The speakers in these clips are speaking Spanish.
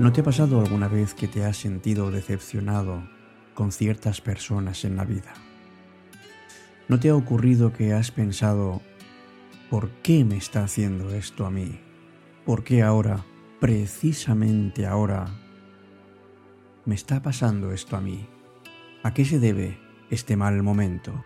¿No te ha pasado alguna vez que te has sentido decepcionado con ciertas personas en la vida? ¿No te ha ocurrido que has pensado, ¿por qué me está haciendo esto a mí? ¿Por qué ahora, precisamente ahora, me está pasando esto a mí? ¿A qué se debe este mal momento?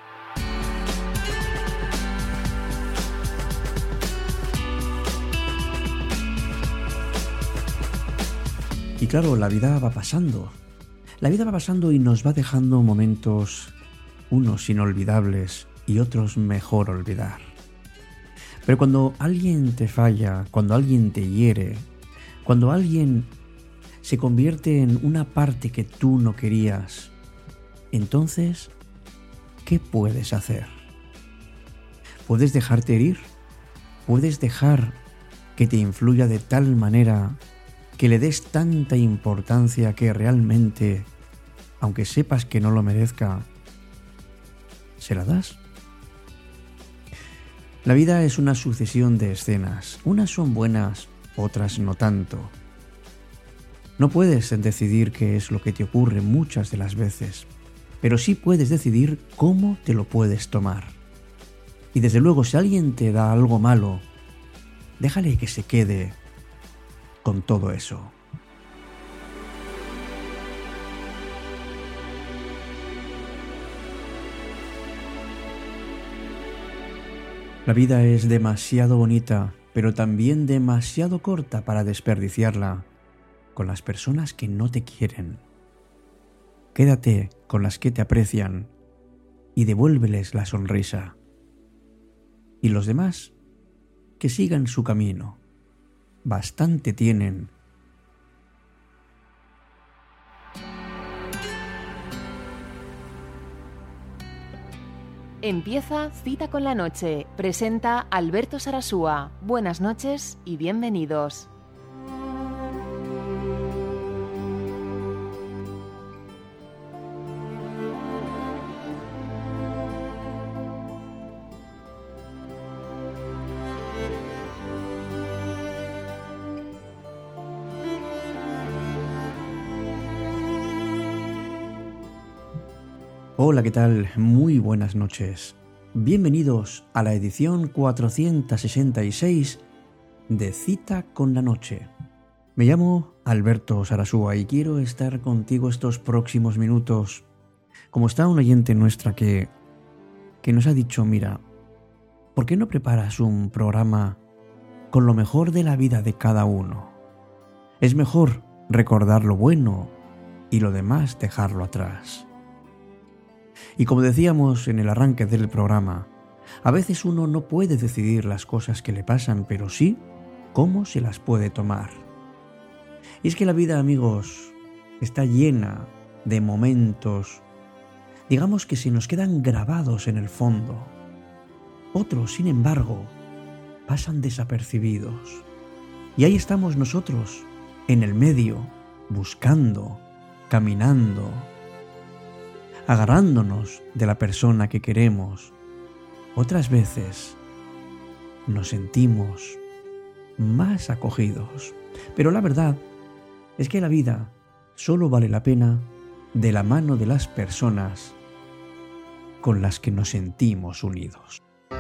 Y claro, la vida va pasando. La vida va pasando y nos va dejando momentos, unos inolvidables y otros mejor olvidar. Pero cuando alguien te falla, cuando alguien te hiere, cuando alguien se convierte en una parte que tú no querías, entonces, ¿qué puedes hacer? ¿Puedes dejarte herir? ¿Puedes dejar que te influya de tal manera que le des tanta importancia que realmente, aunque sepas que no lo merezca, se la das? La vida es una sucesión de escenas. Unas son buenas, otras no tanto. No puedes decidir qué es lo que te ocurre muchas de las veces, pero sí puedes decidir cómo te lo puedes tomar. Y desde luego, si alguien te da algo malo, déjale que se quede con todo eso. La vida es demasiado bonita, pero también demasiado corta para desperdiciarla con las personas que no te quieren. Quédate con las que te aprecian y devuélveles la sonrisa. Y los demás, que sigan su camino. Bastante tienen. Empieza Cita con la Noche. Presenta Alberto Sarasúa. Buenas noches y bienvenidos. Hola, ¿qué tal? Muy buenas noches. Bienvenidos a la edición 466 de Cita con la Noche. Me llamo Alberto Sarasúa y quiero estar contigo estos próximos minutos. Como está una oyente nuestra que nos ha dicho, mira, ¿por qué no preparas un programa con lo mejor de la vida de cada uno? Es mejor recordar lo bueno y lo demás dejarlo atrás. Y como decíamos en el arranque del programa, a veces uno no puede decidir las cosas que le pasan, pero sí cómo se las puede tomar. Y es que la vida, amigos, está llena de momentos, digamos que se nos quedan grabados en el fondo. Otros, sin embargo, pasan desapercibidos. Y ahí estamos nosotros, en el medio, buscando, caminando, agarrándonos de la persona que queremos. Otras veces nos sentimos más acogidos. Pero la verdad es que la vida solo vale la pena de la mano de las personas con las que nos sentimos unidos.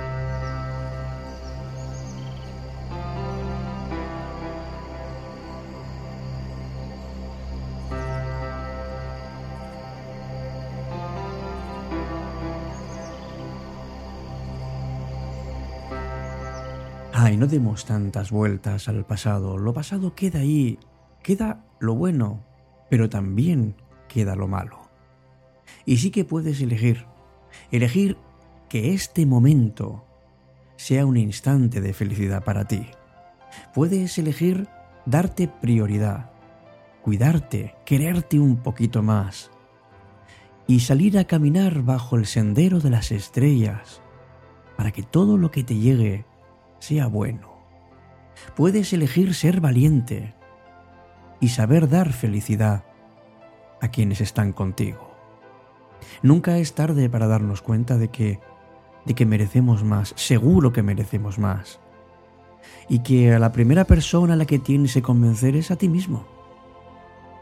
Ay, no demos tantas vueltas al pasado. Lo pasado queda ahí. Queda lo bueno, pero también queda lo malo. Y sí que puedes elegir que este momento sea un instante de felicidad para ti. Puedes elegir darte prioridad, cuidarte, quererte un poquito más y salir a caminar bajo el sendero de las estrellas para que todo lo que te llegue sea bueno. Puedes elegir ser valiente y saber dar felicidad a quienes están contigo. Nunca es tarde para darnos cuenta de que merecemos más, seguro que merecemos más. Y que a la primera persona a la que tienes que convencer es a ti mismo.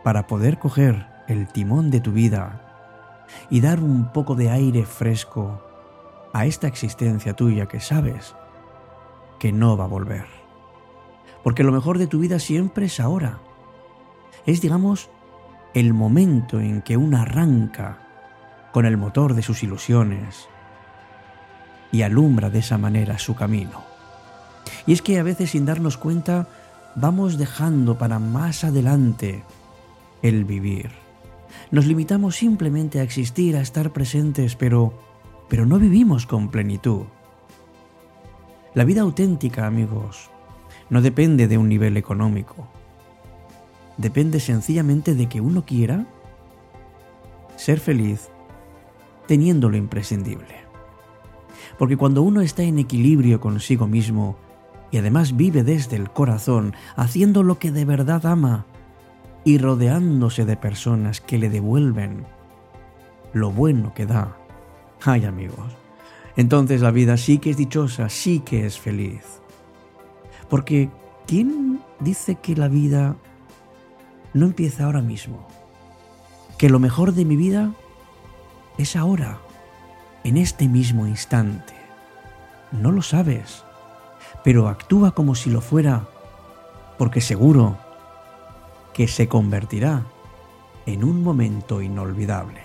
para poder coger el timón de tu vida y dar un poco de aire fresco a esta existencia tuya que sabes que no va a volver. Porque lo mejor de tu vida siempre es ahora. Es, digamos, el momento en que uno arranca con el motor de sus ilusiones y alumbra de esa manera su camino. Y es que a veces, sin darnos cuenta, vamos dejando para más adelante el vivir. Nos limitamos simplemente a existir, a estar presentes, pero no vivimos con plenitud. La vida auténtica, amigos, no depende de un nivel económico. Depende sencillamente de que uno quiera ser feliz teniendo lo imprescindible. Porque cuando uno está en equilibrio consigo mismo y además vive desde el corazón, haciendo lo que de verdad ama y rodeándose de personas que le devuelven lo bueno que da, ay amigos, entonces la vida sí que es dichosa, sí que es feliz. Porque ¿quién dice que la vida no empieza ahora mismo? Que lo mejor de mi vida es ahora, en este mismo instante. No lo sabes, pero actúa como si lo fuera, porque seguro que se convertirá en un momento inolvidable.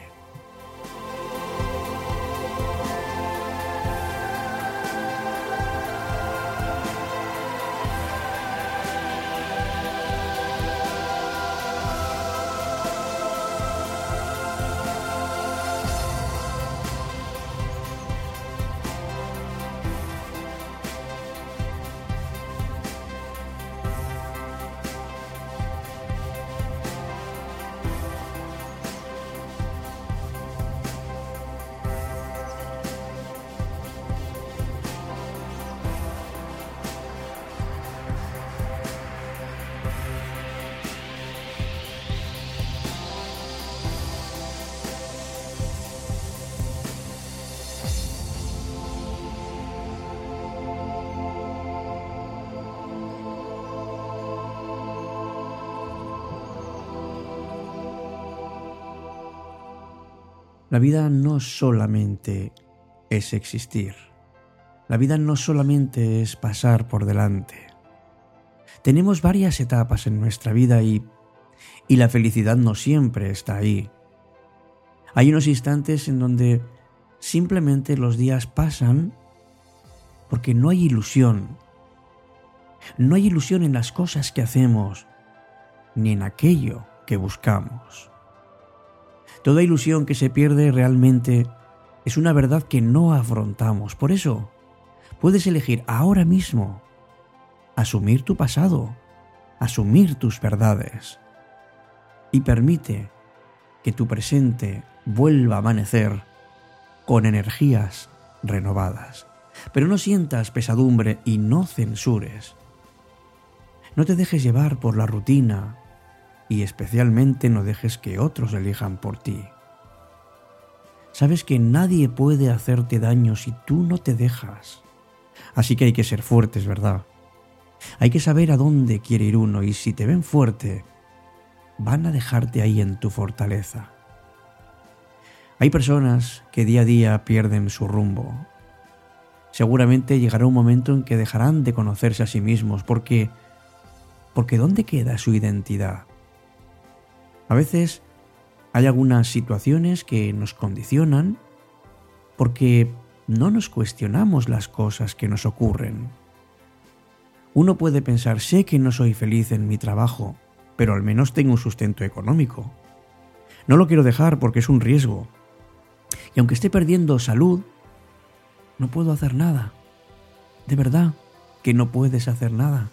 La vida no solamente es existir. La vida no solamente es pasar por delante. Tenemos varias etapas en nuestra vida y la felicidad no siempre está ahí. Hay unos instantes en donde simplemente los días pasan porque no hay ilusión. No hay ilusión en las cosas que hacemos ni en aquello que buscamos. Toda ilusión que se pierde realmente es una verdad que no afrontamos. Por eso, puedes elegir ahora mismo asumir tu pasado, asumir tus verdades y permite que tu presente vuelva a amanecer con energías renovadas. Pero no sientas pesadumbre y no censures. No te dejes llevar por la rutina y especialmente no dejes que otros elijan por ti. Sabes que nadie puede hacerte daño si tú no te dejas. Así que hay que ser fuertes, ¿verdad? Hay que saber a dónde quiere ir uno y si te ven fuerte, van a dejarte ahí en tu fortaleza. Hay personas que día a día pierden su rumbo. Seguramente llegará un momento en que dejarán de conocerse a sí mismos porque ¿dónde queda su identidad? A veces hay algunas situaciones que nos condicionan porque no nos cuestionamos las cosas que nos ocurren. Uno puede pensar, sé que no soy feliz en mi trabajo, pero al menos tengo un sustento económico. No lo quiero dejar porque es un riesgo. Y aunque esté perdiendo salud, no puedo hacer nada. De verdad que no puedes hacer nada.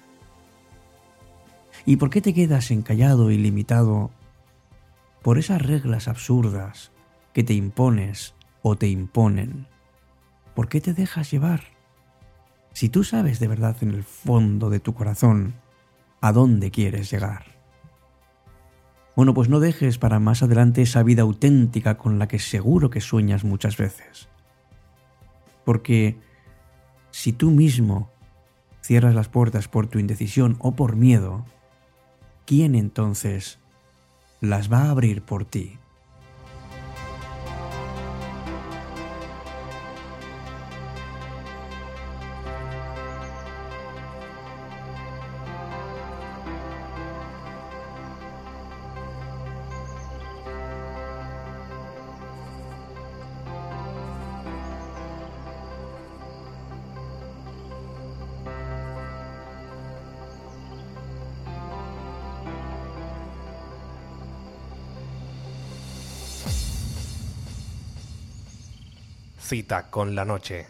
¿Y por qué te quedas encallado y limitado por esas reglas absurdas que te impones o te imponen? ¿Por qué te dejas llevar? Si tú sabes de verdad en el fondo de tu corazón a dónde quieres llegar. Bueno, pues no dejes para más adelante esa vida auténtica con la que seguro que sueñas muchas veces. Porque si tú mismo cierras las puertas por tu indecisión o por miedo, ¿quién entonces las va a abrir por ti. Cita con la noche.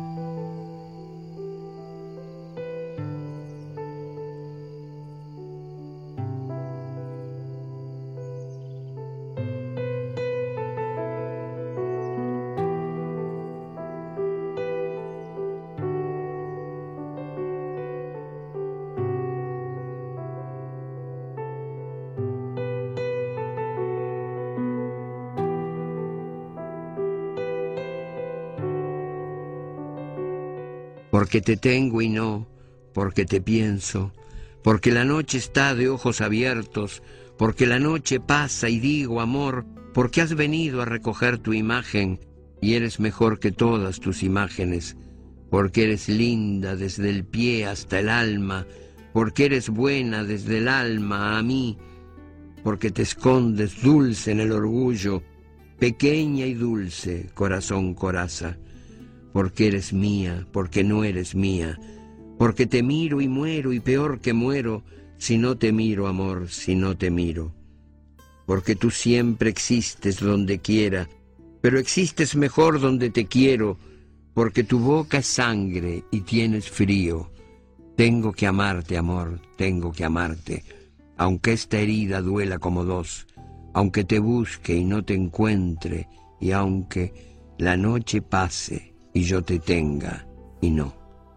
Porque te tengo y no, porque te pienso, porque la noche está de ojos abiertos, porque la noche pasa y digo amor, porque has venido a recoger tu imagen y eres mejor que todas tus imágenes, porque eres linda desde el pie hasta el alma, porque eres buena desde el alma a mí, porque te escondes dulce en el orgullo, pequeña y dulce, corazón coraza. Porque eres mía, porque no eres mía, porque te miro y muero y peor que muero, si no te miro, amor, si no te miro. Porque tú siempre existes donde quiera, pero existes mejor donde te quiero, porque tu boca es sangre y tienes frío. Tengo que amarte, amor, tengo que amarte, aunque esta herida duela como dos, aunque te busque y no te encuentre, y aunque la noche pase y yo te tenga y no.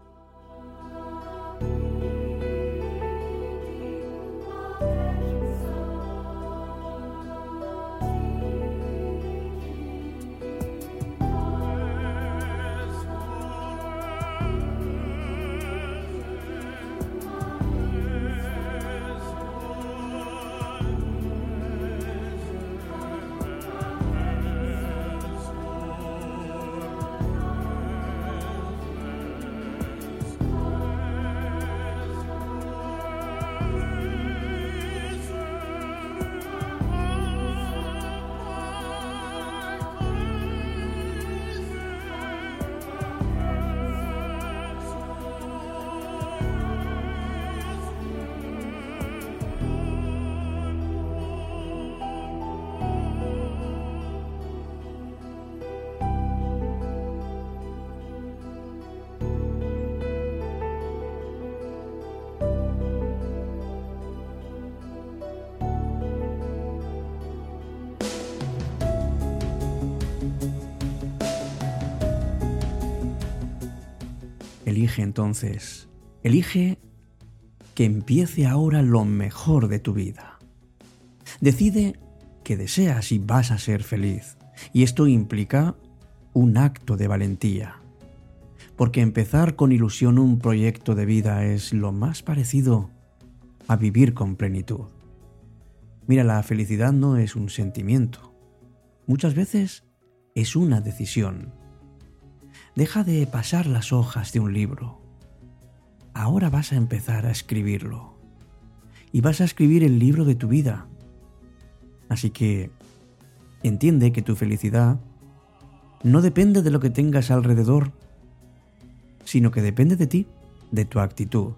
Elige entonces, elige que empiece ahora lo mejor de tu vida. Decide que deseas y vas a ser feliz, y esto implica un acto de valentía, porque empezar con ilusión un proyecto de vida es lo más parecido a vivir con plenitud. Mira, la felicidad no es un sentimiento, muchas veces es una decisión. Deja de pasar las hojas de un libro. Ahora vas a empezar a escribirlo. Y vas a escribir el libro de tu vida. Así que entiende que tu felicidad no depende de lo que tengas alrededor, sino que depende de ti, de tu actitud.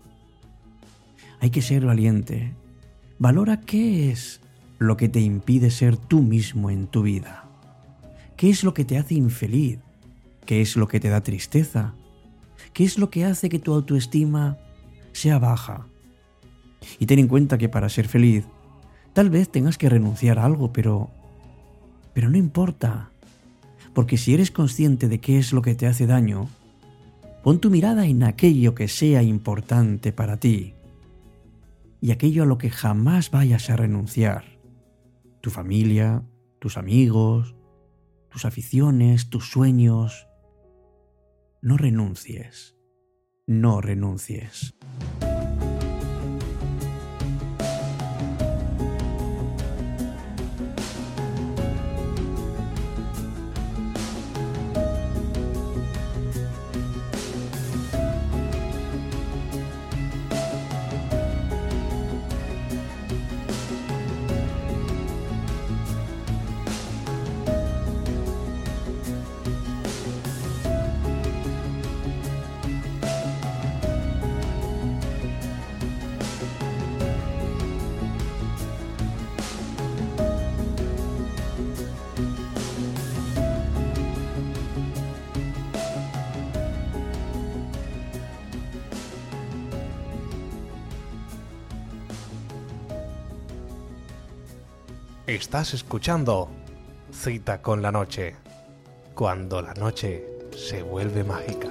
Hay que ser valiente. Valora qué es lo que te impide ser tú mismo en tu vida. ¿Qué es lo que te hace infeliz? ¿Qué es lo que te da tristeza? ¿Qué es lo que hace que tu autoestima sea baja? Y ten en cuenta que para ser feliz, tal vez tengas que renunciar a algo, pero no importa. Porque si eres consciente de qué es lo que te hace daño, pon tu mirada en aquello que sea importante para ti y aquello a lo que jamás vayas a renunciar. Tu familia, tus amigos, tus aficiones, tus sueños. No renuncies, no renuncies. Estás escuchando Cita con la Noche, cuando la noche se vuelve mágica.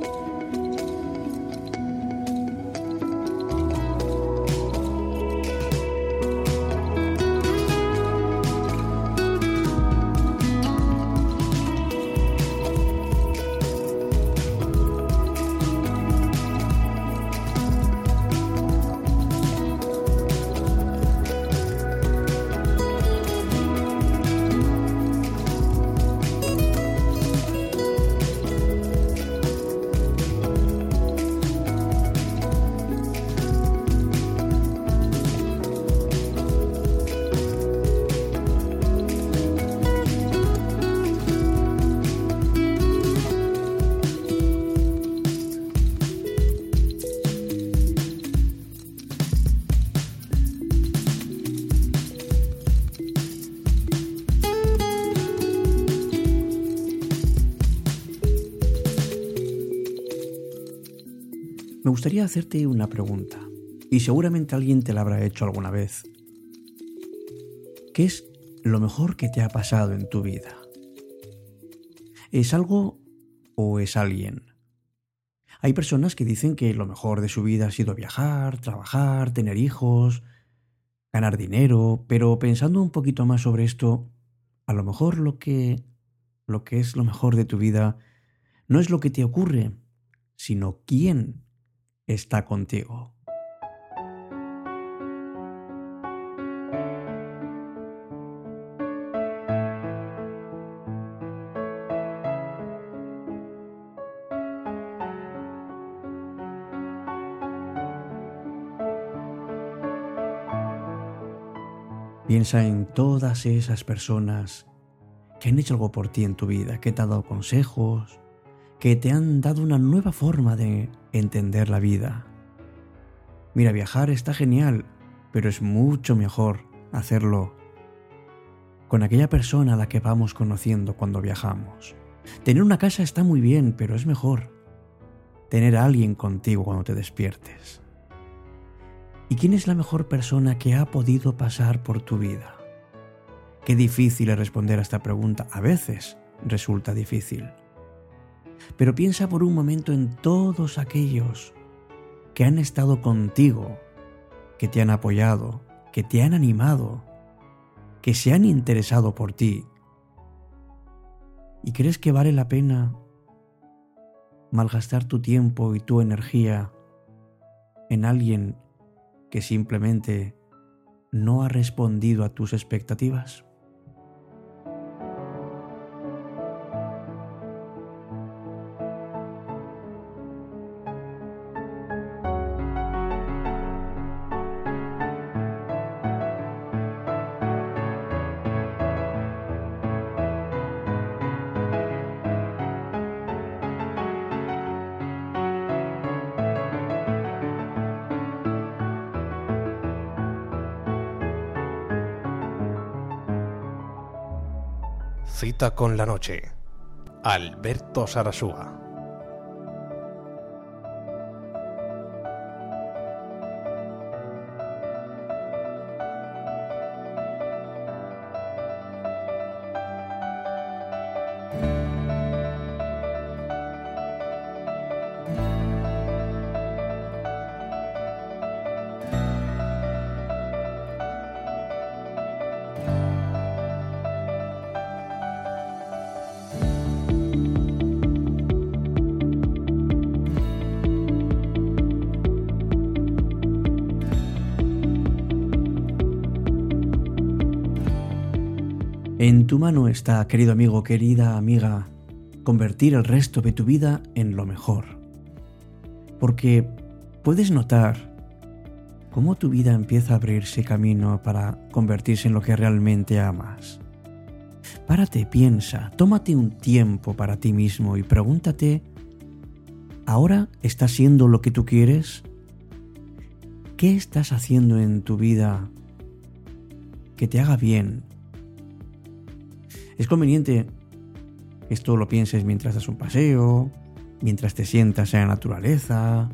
Me gustaría hacerte una pregunta, y seguramente alguien te la habrá hecho alguna vez. ¿Qué es lo mejor que te ha pasado en tu vida? ¿Es algo o es alguien? Hay personas que dicen que lo mejor de su vida ha sido viajar, trabajar, tener hijos, ganar dinero, pero pensando un poquito más sobre esto, a lo mejor lo que es lo mejor de tu vida no es lo que te ocurre, sino quién está contigo. Piensa en todas esas personas que han hecho algo por ti en tu vida, que te han dado consejos, que te han dado una nueva forma de entender la vida. Mira, viajar está genial, pero es mucho mejor hacerlo con aquella persona a la que vamos conociendo cuando viajamos. Tener una casa está muy bien, pero es mejor tener a alguien contigo cuando te despiertes. ¿Y quién es la mejor persona que ha podido pasar por tu vida? Qué difícil es responder a esta pregunta. A veces resulta difícil. Pero piensa por un momento en todos aquellos que han estado contigo, que te han apoyado, que te han animado, que se han interesado por ti. ¿Y crees que vale la pena malgastar tu tiempo y tu energía en alguien que simplemente no ha respondido a tus expectativas? Cita con la Noche, Alberto Sarasúa. En tu mano está, querido amigo, querida amiga, convertir el resto de tu vida en lo mejor. Porque puedes notar cómo tu vida empieza a abrirse camino para convertirse en lo que realmente amas. Párate, piensa, tómate un tiempo para ti mismo y pregúntate, ¿ahora estás siendo lo que tú quieres? ¿Qué estás haciendo en tu vida que te haga bien? Es conveniente que esto lo pienses mientras das un paseo, mientras te sientas en la naturaleza.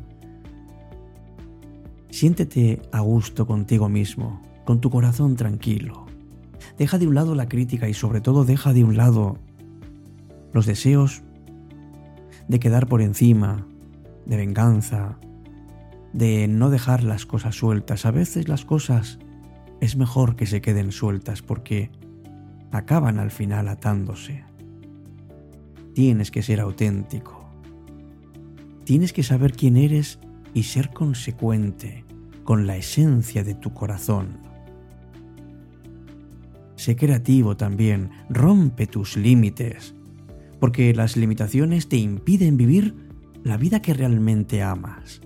Siéntete a gusto contigo mismo, con tu corazón tranquilo. Deja de un lado la crítica y sobre todo deja de un lado los deseos de quedar por encima, de venganza, de no dejar las cosas sueltas. A veces las cosas es mejor que se queden sueltas porque acaban al final atándose. Tienes que ser auténtico. Tienes que saber quién eres y ser consecuente con la esencia de tu corazón. Sé creativo también, rompe tus límites, porque las limitaciones te impiden vivir la vida que realmente amas.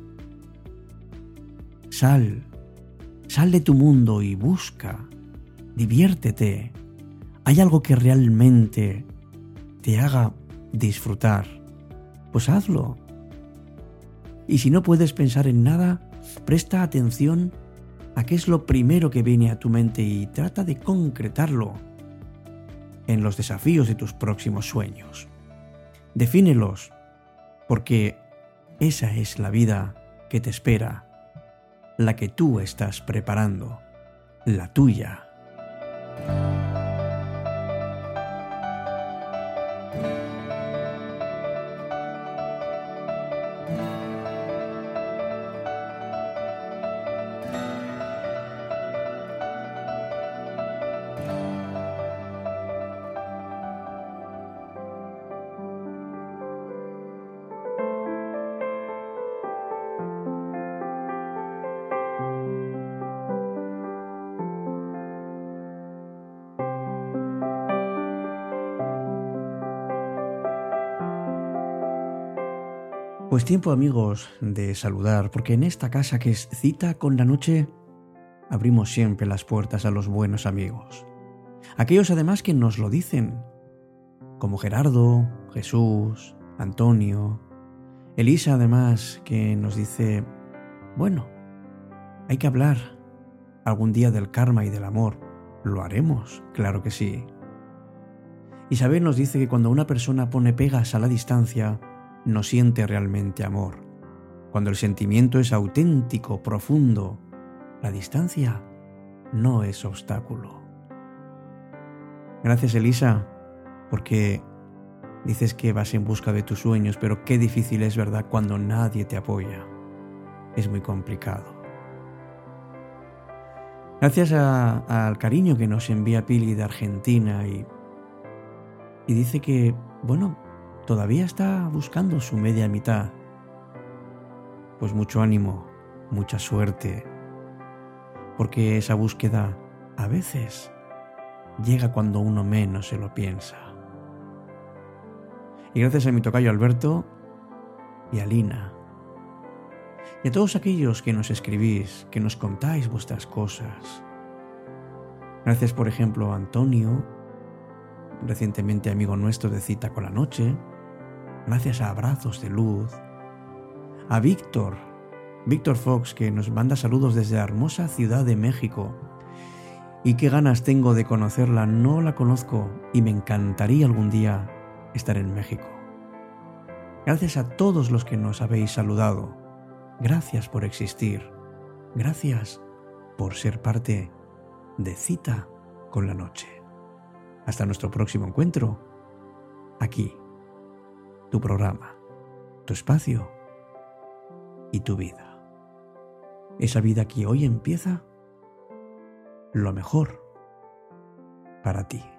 Sal de tu mundo y busca, diviértete. ¿Hay algo que realmente te haga disfrutar? Pues hazlo. Y si no puedes pensar en nada, presta atención a qué es lo primero que viene a tu mente y trata de concretarlo en los desafíos de tus próximos sueños. Defínelos, porque esa es la vida que te espera, la que tú estás preparando, la tuya. Pues tiempo, amigos, de saludar, porque en esta casa que es Cita con la Noche, abrimos siempre las puertas a los buenos amigos. Aquellos además que nos lo dicen, como Gerardo, Jesús, Antonio, Elisa además que nos dice, bueno, hay que hablar algún día del karma y del amor. Lo haremos, claro que sí. Isabel nos dice que cuando una persona pone pegas a la distancia, no siente realmente amor. Cuando el sentimiento es auténtico, profundo, la distancia no es obstáculo. Gracias, Elisa, porque dices que vas en busca de tus sueños, pero qué difícil es, ¿verdad?, cuando nadie te apoya. Es muy complicado. Gracias al cariño que nos envía Pili de Argentina y dice que, bueno, todavía está buscando su media mitad. Pues mucho ánimo, mucha suerte, porque esa búsqueda a veces llega cuando uno menos se lo piensa. Y gracias a mi tocayo Alberto y a Lina, y a todos aquellos que nos escribís, que nos contáis vuestras cosas. Gracias, por ejemplo, a Antonio, recientemente amigo nuestro de Cita con la Noche. Gracias a Abrazos de Luz, a Víctor Fox, que nos manda saludos desde la hermosa Ciudad de México. Y qué ganas tengo de conocerla, no la conozco y me encantaría algún día estar en México. Gracias a todos los que nos habéis saludado. Gracias por existir. Gracias por ser parte de Cita con la Noche. Hasta nuestro próximo encuentro, aquí. Tu programa, tu espacio y tu vida. Esa vida que hoy empieza, lo mejor para ti.